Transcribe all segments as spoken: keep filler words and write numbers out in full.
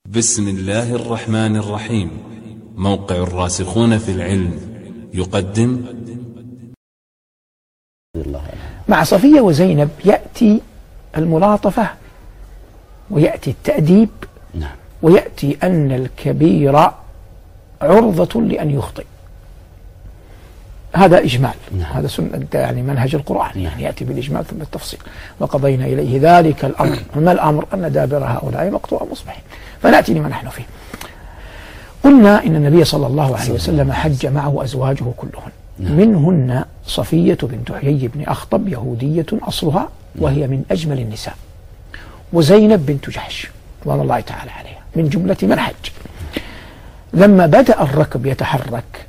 بسم الله الرحمن الرحيم. موقع الراسخون في العلم يقدم. مع صفية وزينب يأتي الملاطفة ويأتي التأديب، نعم. ويأتي أن الكبير عرضة لأن يخطئ. هذا إجمال، نعم. هذا سنة يعني منهج القرآن، نعم. يعني يأتي بالإجمال ثم التفصيل. وقضينا إليه ذلك الأمر. ما الأمر؟ أن دابر هؤلاء مقطوع مصبحين. فنأتي لما نحن فيه. قلنا إن النبي صلى الله عليه وسلم حج معه أزواجه كلهن، نعم. منهن صفية بنت حيي بن أخطب يهودية أصلها وهي من أجمل النساء، وزينب بنت جحش رضوان الله تعالى عليها من جملة من حج. لما بدأ الركب يتحرك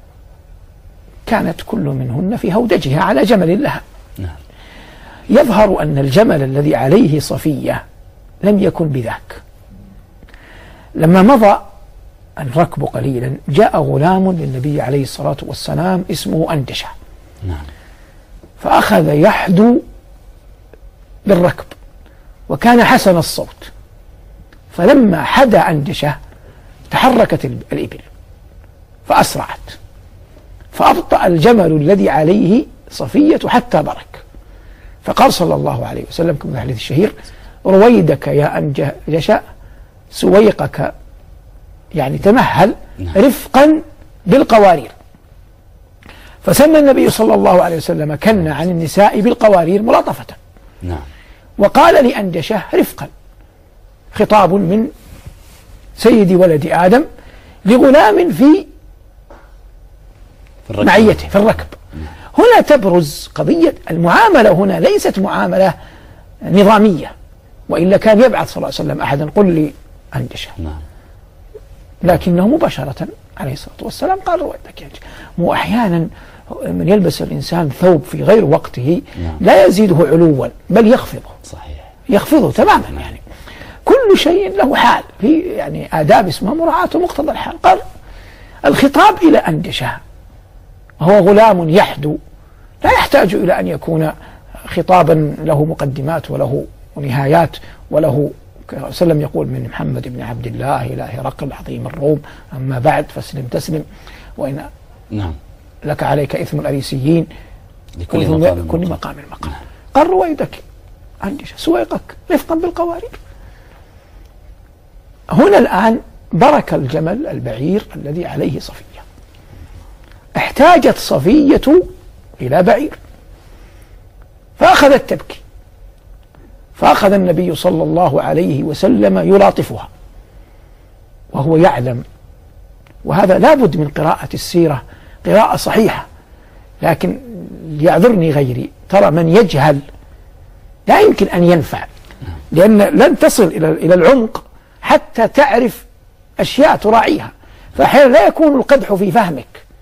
كانت كل منهن في هودجها على جمل لها. نعم. يظهر أن الجمل الذي عليه صفية لم يكن بذاك. لما مضى الركب قليلا جاء غلام للنبي عليه الصلاة والسلام اسمه أندشة، نعم. فأخذ يحدو بالركب وكان حسن الصوت، فلما حدا أندشة تحركت الإبل فأسرعت، فأبطأ الجمل الذي عليه صفية حتى برك، فقال صلى الله عليه وسلم كما في الحديث الشهير: رويدك يا أنجشة سويقك، يعني تمهل، نعم. رفقا بالقوارير. فسمى النبي صلى الله عليه وسلم كن عن النساء بالقوارير ملاطفة، نعم. وقال لأندشة رفقا، خطاب من سيد ولد آدم لغلام في في معيته في الركب. هنا تبرز قضية المعاملة. هنا ليست معاملة نظامية، وإلا كان يبعث صلى الله عليه وسلم أحدا قل لي أندشة، نعم. لكنه مباشرة عليه الصلاة والسلام قال رويدك يا. مو أحيانا من يلبس الإنسان ثوب في غير وقته، نعم. لا يزيده علوا بل يخفضه، صحيح، يخفضه تماما. يعني كل شيء له حال، في يعني آداب اسمها مراعاة مقتضى الحال. قال الخطاب إلى أندشة، هو غلام يحدو، لا يحتاج إلى أن يكون خطابا له مقدمات وله نهايات وله سلم يقول من محمد بن عبد الله إلى هرقل عظيم الروم، أما بعد فاسلم تسلم وإن نعم. لك عليك إثم الأريسيين لكل مقام كل مقام مقام. قال رويدك أندشة سويقك رفقا بالقوارير. هنا الآن برك الجمل البعير الذي عليه صفية، احتاجت صفية إلى بعير فأخذت تبكي، فأخذ النبي صلى الله عليه وسلم يلاطفها وهو يعلم، وهذا لابد من قراءة السيرة قراءة صحيحة، لكن يعذرني غيري، ترى من يجهل لا يمكن أن ينفع، لأن لن تصل إلى إلى العمق حتى تعرف أشياء تراعيها. فأحيانا لا يكون القدح في فهمك،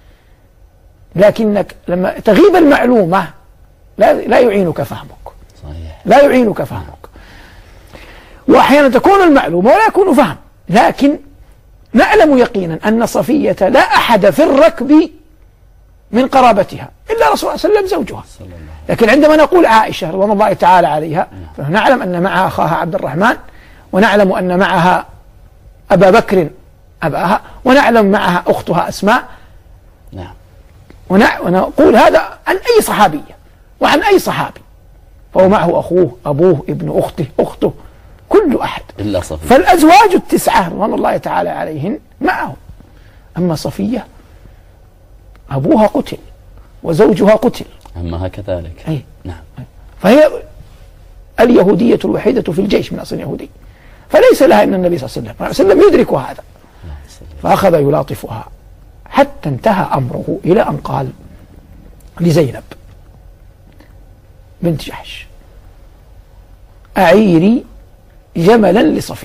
لكنك لما تغيب المعلومة لا لا يعينك فهمك، صحيح. لا يعينك فهمك. وأحيانا تكون المعلومة ولا يكون فهم، لكن نعلم يقينا أن صفية لا أحد في الركب من قرابتها إلا رسول الله صلى الله عليه وسلم زوجها. لكن عندما نقول عائشة رضوان الله تعالى عليها فنعلم أن معها أخاها عبد الرحمن، ونعلم أن معها أبا بكر أباها، ونعلم معها أختها أسماء، نعم. ونقول هذا عن أي صحابية وعن أي صحابي، فهو معه أخوه أبوه ابن أخته أخته كل أحد إلا صفية. فالأزواج التسعة رضوان الله تعالى عليهن معه. أما صفية أبوها قتل وزوجها قتل، أمها كذلك. أي. نعم. فهي اليهودية الوحيدة في الجيش من أصل يهودي، فليس لها إن النبي صلى الله عليه وسلم يدرك هذا، فأخذ يلاطفها حتى انتهى أمره إلى أن قال لزينب بنت جحش أعيري جملا لصفية.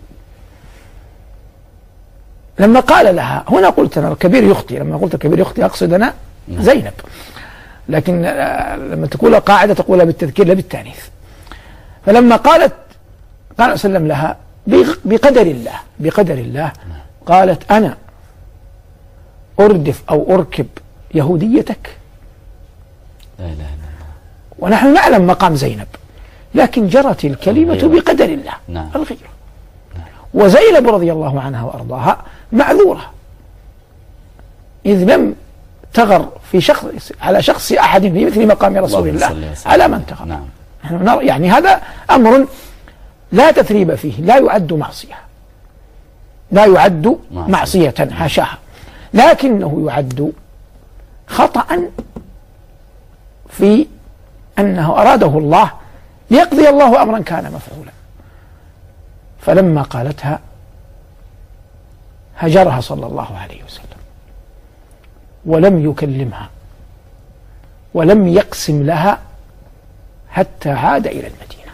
لما قال لها، هنا قلت أنا الكبير يخطي، لما قلت الكبير يخطي أقصد أنا زينب، لكن لما تقول قاعدة تقولها بالتذكير لا بالتانيث. فلما قالت قال صلى الله عليه وسلم لها بقدر الله بقدر الله قالت أنا أردف أو أركب يهوديتك؟ لا إله إلا الله. ونحن نعلم مقام زينب، لكن جرت الكلمة بقدر الله. نعم. الغيرة. وزينب رضي الله عنها وأرضاها معذورة، إذ لم تغر في شخص على شخص أحد في مثل مقام رسول الله على من تغر. نعم. نحن يعني هذا أمر لا تثريب فيه، لا يعد معصية، لا يعد معصية حاشاها، لكنه يعد خطأ في أنه أراده الله ليقضي الله أمرا كان مفعولا. فلما قالتها هجرها صلى الله عليه وسلم ولم يكلمها ولم يقسم لها حتى عاد إلى المدينة.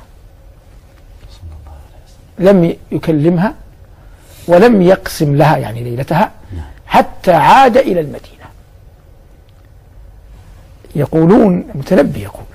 لم يكلمها ولم يقسم لها يعني ليلتها حتى عاد إلى المدينة. يقولون المتنبي يقول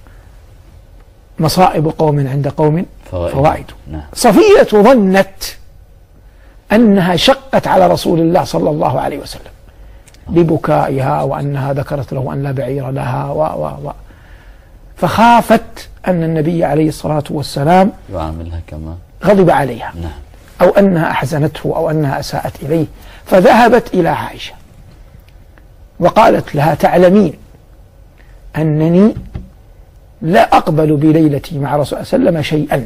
مصائب قوم عند قوم فوائد, فوائد. نعم. صفية ظنت أنها شقت على رسول الله صلى الله عليه وسلم ببكائها وأنها ذكرت له أن لا بعير لها و و و فخافت أن النبي عليه الصلاة والسلام يعاملها كما غضب عليها. نعم. أو أنها أحزنته أو أنها أساءت إليه، فذهبت إلى عائشة وقالت لها تعلمين أنني لا أقبل بليلتي مع رسول الله صلى الله عليه وسلم شيئا،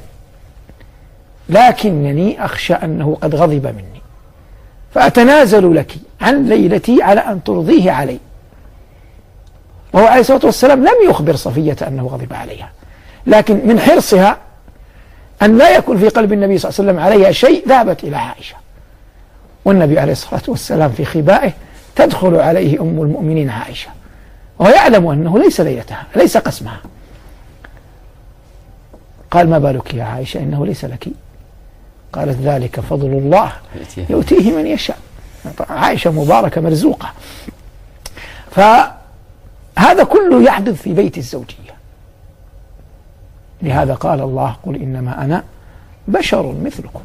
لكنني أخشى أنه قد غضب مني فأتنازل لك عن ليلتي على أن ترضيه علي. وهو عليه الصلاة والسلام لم يخبر صفية أنه غضب عليها، لكن من حرصها أن لا يكون في قلب النبي صلى الله عليه وسلم عليها شيء ذهبت إلى عائشة، والنبي عليه الصلاة والسلام في خبائه تدخل عليه أم المؤمنين عائشة وهو يعلم أنه ليس ليلتها ليس قسمها. قال ما بالك يا عائشة إنه ليس لك؟ قالت ذلك فضل الله يؤتيه من يشاء. عائشة مباركة مرزوقة. فهذا كله يحدث في بيت الزوجية. لهذا قال الله قل إنما أنا بشر مثلكم.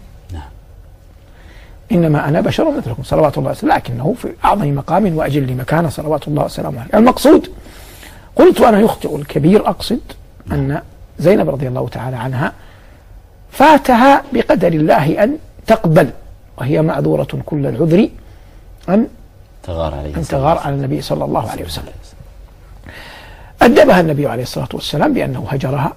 إنما أنا بشر مثلكم صلوات الله وسلامه، لكنه في أعظم مقام وأجل مكانه صلوات الله وسلامه عليه. المقصود قلت أنا يخطئ الكبير، أقصد أن زينب رضي الله تعالى عنها فاتها بقدر الله أن تقبل، وهي معذورة كل العذر أن تغار عليه أن تغار على النبي صلى الله عليه وسلم. أدبها النبي عليه الصلاة والسلام بأنه هجرها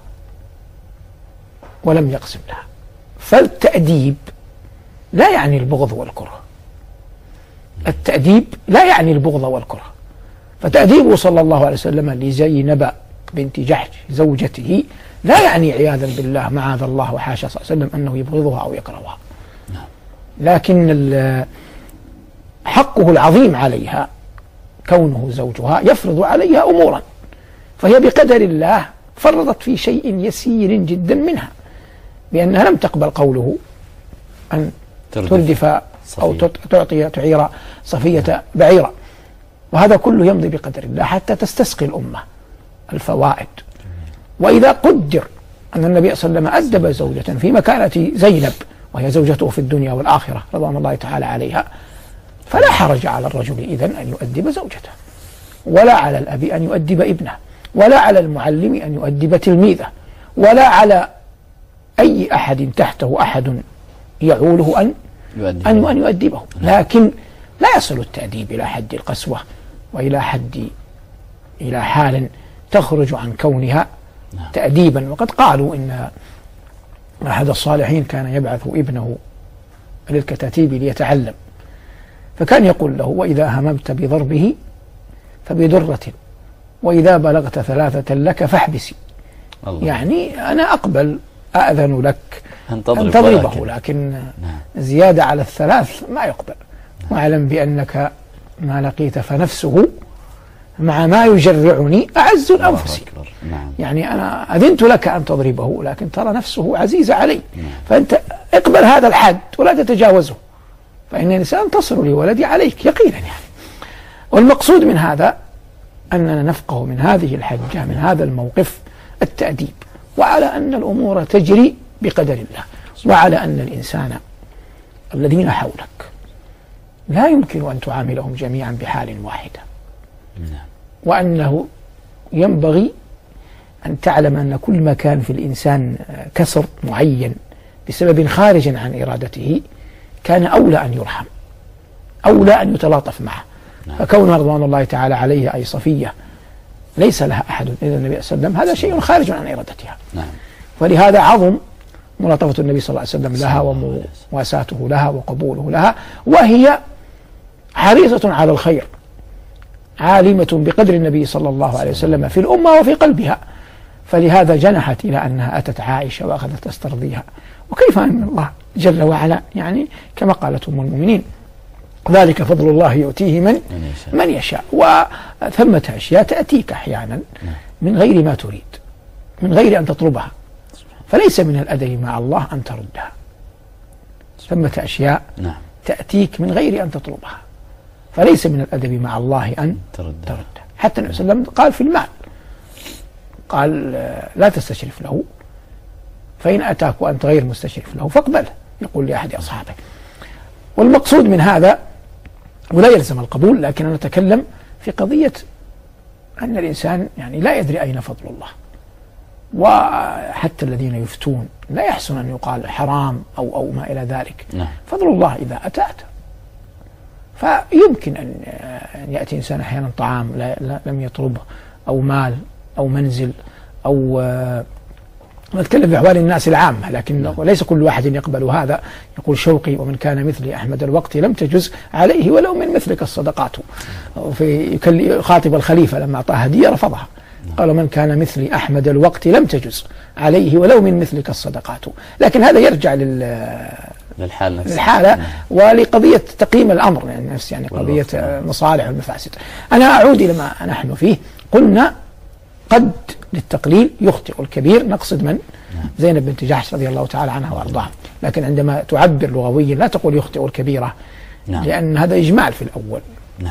ولم يقسم لها. فالتأديب لا يعني البغض والكره، التأديب لا يعني البغض والكره. فتأديبه صلى الله عليه وسلم لزينب بنت جحش زوجته لا يعني عياذا بالله معاذ الله وحاشا صلى الله عليه وسلم أنه يبغضها أو يكرهها، لكن حقه العظيم عليها كونه زوجها يفرض عليها أمورا، فهي بقدر الله فرضت في شيء يسير جدا منها، بأنها لم تقبل قوله أن تردف أو تعطي تعير صفية بعيرا، وهذا كله يمضي بقدر الله حتى تستسقي الأمة الفوائد. وإذا قدر أن النبي صلى الله عليه وسلم أدب زوجة في مكانة زينب وهي زوجته في الدنيا والآخرة رضوان الله تعالى عليها، فلا حرج على الرجل إذن أن يؤدب زوجته، ولا على الأب أن يؤدب ابنه، ولا على المعلم أن يؤدب تلميذه، ولا على أي أحد تحته أحد يعوله أن يؤدبه, أن أن يؤدبه. لكن لا يصل التأديب إلى حد القسوة وإلى حد إلى حال تخرج عن كونها تأديبا. وقد قالوا إن أحد الصالحين كان يبعث ابنه للكتاتيب ليتعلم، فكان يقول له وإذا هممت بضربه فبدرة، وإذا بلغت ثلاثة لك فاحبسي. الله. يعني أنا أقبل أأذن لك أن تضربه، لكن نعم. زيادة على الثلاث ما يقبل. نعم. واعلم بأنك ما لقيت فنفسه مع ما يجرعني أعز الأنفس. نعم. يعني أنا أذنت لك أن تضربه لكن ترى نفسه عزيزة علي. نعم. فأنت اقبل هذا الحد ولا تتجاوزه، فإنني سأنتصر لولدي عليك يقينا. يعني والمقصود من هذا أننا نفقه من هذه الحجة من هذا الموقف التأديب، وعلى أن الأمور تجري بقدر الله، وعلى أن الإنسان الذين حولك لا يمكن أن تعاملهم جميعا بحال واحدة، وأنه ينبغي أن تعلم أن كل ما كان في الإنسان كسر معين بسبب خارج عن إرادته كان أولى أن يرحم، أولى أن يتلاطف معه. نعم. فكونها رضوان الله تعالى عليه أي صفية ليس لها أحد إلا النبي صلى الله عليه وسلم، هذا شيء خارج عن إرادتها. نعم. ولهذا عظم ملاطفة النبي صلى الله عليه وسلم لها ومواساته لها وقبوله لها، وهي حريصة على الخير، عالمة بقدر النبي صلى الله عليه وسلم في الأمة وفي قلبها، فلهذا جنحت إلى أنها أتت عائشة وأخذت تسترضيها. وكيف أن الله جل وعلا يعني كما قالت أم المؤمنين ذلك فضل الله يؤتيه من من يشاء. وثمة أشياء تأتيك أحيانا من غير ما تريد، من غير أن تطلبها، فليس من الأدب مع الله أن تردها. ثمة أشياء تأتيك من غير أن تطلبها، فليس من الأدب مع الله أن تردها. حتى النبي صلى الله عليه وسلم قال في المال، قال لا تستشرف له، فإن أتاك وأنت غير مستشرف له فاقبله، يقول لأحد أصحابه. والمقصود من هذا ولا يلزم القبول، لكن أنا أتكلم في قضية أن الإنسان يعني لا يدري أين فضل الله، وحتى الذين يفتون لا يحسن أن يقال حرام أو أو ما إلى ذلك. نعم. فضل الله إذا أتى أتى، فيمكن أن يأتي إنسان أحيانا طعام لا لم يطلبه، أو مال أو منزل، أو نتكلم في أحوال الناس العامة، لكن نعم. ليس كل واحد يقبل هذا. يقول شوقي ومن كان مثلي أحمد الوقت لم تجز عليه ولو من مثلك الصدقات. في يخاطب الخليفة لما أعطاه هدية رفضها، قال من كان مثلي أحمد الوقت لم تجز عليه ولو من مثلك الصدقات. لكن هذا يرجع لل للحالة, للحالة ولقضية تقييم الأمر يعني نفس يعني قضية مصالح والمفاسد. أنا أعود إلى ما نحن فيه. قلنا قد للتقليل يخطئ الكبير، نقصد من؟ زينب بنت جحش رضي الله تعالى عنها وأرضاها. لكن عندما تعبر لغويا لا تقول يخطئ الكبيرة، نعم. لأن هذا إجمال في الأول،